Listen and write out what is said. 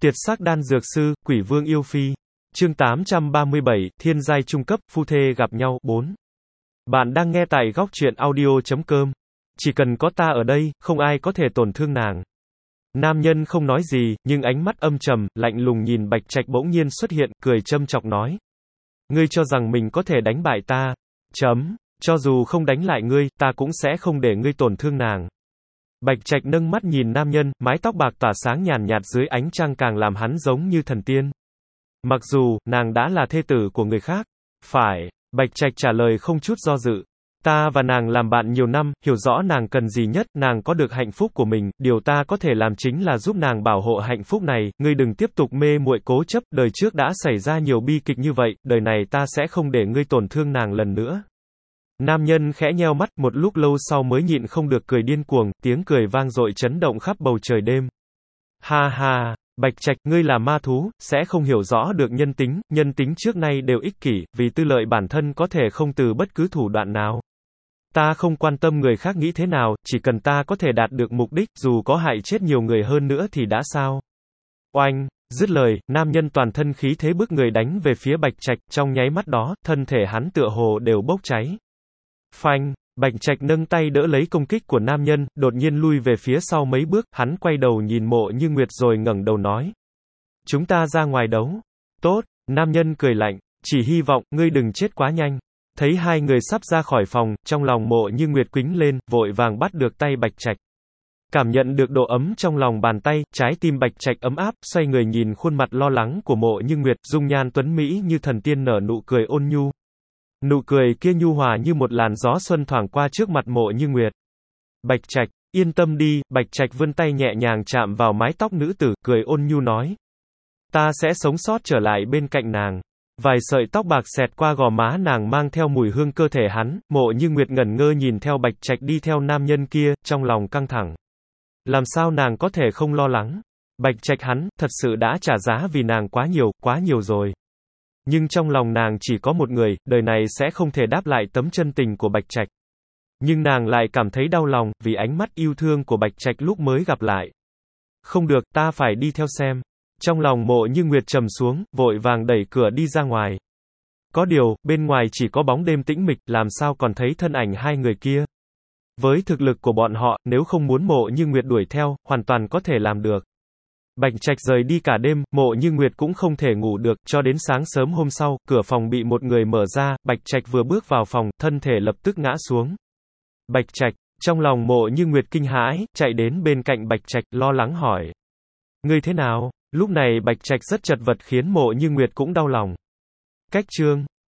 Tiệt sắc đan dược sư, quỷ vương yêu phi. Chương 837, thiên giai trung cấp, phu thê gặp nhau, 4. Bạn đang nghe tại góc truyện audio.com. Chỉ cần có ta ở đây, không ai có thể tổn thương nàng. Nam nhân không nói gì, nhưng ánh mắt âm trầm, lạnh lùng nhìn Bạch Trạch bỗng nhiên xuất hiện, cười châm chọc nói. Ngươi cho rằng mình có thể đánh bại ta. Cho dù không đánh lại ngươi, ta cũng sẽ không để ngươi tổn thương nàng. Bạch Trạch nâng mắt nhìn nam nhân, mái tóc bạc tỏa sáng nhàn nhạt dưới ánh trăng càng làm hắn giống như thần tiên. Mặc dù, nàng đã là thê tử của người khác. Phải, Bạch Trạch trả lời không chút do dự. Ta và nàng làm bạn nhiều năm, hiểu rõ nàng cần gì nhất, nàng có được hạnh phúc của mình, điều ta có thể làm chính là giúp nàng bảo hộ hạnh phúc này, ngươi đừng tiếp tục mê muội cố chấp, đời trước đã xảy ra nhiều bi kịch như vậy, đời này ta sẽ không để ngươi tổn thương nàng lần nữa. Nam nhân khẽ nheo mắt, một lúc lâu sau mới nhịn không được cười điên cuồng, tiếng cười vang dội chấn động khắp bầu trời đêm. Ha ha, Bạch Trạch, ngươi là ma thú, sẽ không hiểu rõ được nhân tính trước nay đều ích kỷ, vì tư lợi bản thân có thể không từ bất cứ thủ đoạn nào. Ta không quan tâm người khác nghĩ thế nào, chỉ cần ta có thể đạt được mục đích, dù có hại chết nhiều người hơn nữa thì đã sao. Oanh, dứt lời, nam nhân toàn thân khí thế bước người đánh về phía Bạch Trạch, trong nháy mắt đó, thân thể hắn tựa hồ đều bốc cháy. Phanh, Bạch Trạch nâng tay đỡ lấy công kích của nam nhân, đột nhiên lui về phía sau mấy bước, hắn quay đầu nhìn Mộ Như Nguyệt rồi ngẩng đầu nói. Chúng ta ra ngoài đấu. Tốt, nam nhân cười lạnh, chỉ hy vọng, ngươi đừng chết quá nhanh. Thấy hai người sắp ra khỏi phòng, trong lòng Mộ Như Nguyệt quĩnh lên, vội vàng bắt được tay Bạch Trạch. Cảm nhận được độ ấm trong lòng bàn tay, trái tim Bạch Trạch ấm áp, xoay người nhìn khuôn mặt lo lắng của Mộ Như Nguyệt, dung nhan tuấn mỹ như thần tiên nở nụ cười ôn nhu. Nụ cười kia nhu hòa như một làn gió xuân thoảng qua trước mặt Mộ Như Nguyệt. Bạch Trạch, yên tâm đi, Bạch Trạch vươn tay nhẹ nhàng chạm vào mái tóc nữ tử, cười ôn nhu nói. Ta sẽ sống sót trở lại bên cạnh nàng. Vài sợi tóc bạc xẹt qua gò má nàng mang theo mùi hương cơ thể hắn, Mộ Như Nguyệt ngẩn ngơ nhìn theo Bạch Trạch đi theo nam nhân kia, trong lòng căng thẳng. Làm sao nàng có thể không lo lắng? Bạch Trạch hắn, thật sự đã trả giá vì nàng quá nhiều rồi. Nhưng trong lòng nàng chỉ có một người, đời này sẽ không thể đáp lại tấm chân tình của Bạch Trạch. Nhưng nàng lại cảm thấy đau lòng, vì ánh mắt yêu thương của Bạch Trạch lúc mới gặp lại. Không được, ta phải đi theo xem. Trong lòng Mộ Như Nguyệt trầm xuống, vội vàng đẩy cửa đi ra ngoài. Có điều, bên ngoài chỉ có bóng đêm tĩnh mịch, làm sao còn thấy thân ảnh hai người kia. Với thực lực của bọn họ, nếu không muốn Mộ Như Nguyệt đuổi theo, hoàn toàn có thể làm được. Bạch Trạch rời đi cả đêm, Mộ Như Nguyệt cũng không thể ngủ được, cho đến sáng sớm hôm sau, cửa phòng bị một người mở ra, Bạch Trạch vừa bước vào phòng, thân thể lập tức ngã xuống. Bạch Trạch, trong lòng Mộ Như Nguyệt kinh hãi, chạy đến bên cạnh Bạch Trạch, lo lắng hỏi. Ngươi thế nào? Lúc này Bạch Trạch rất chật vật khiến Mộ Như Nguyệt cũng đau lòng. Cách chương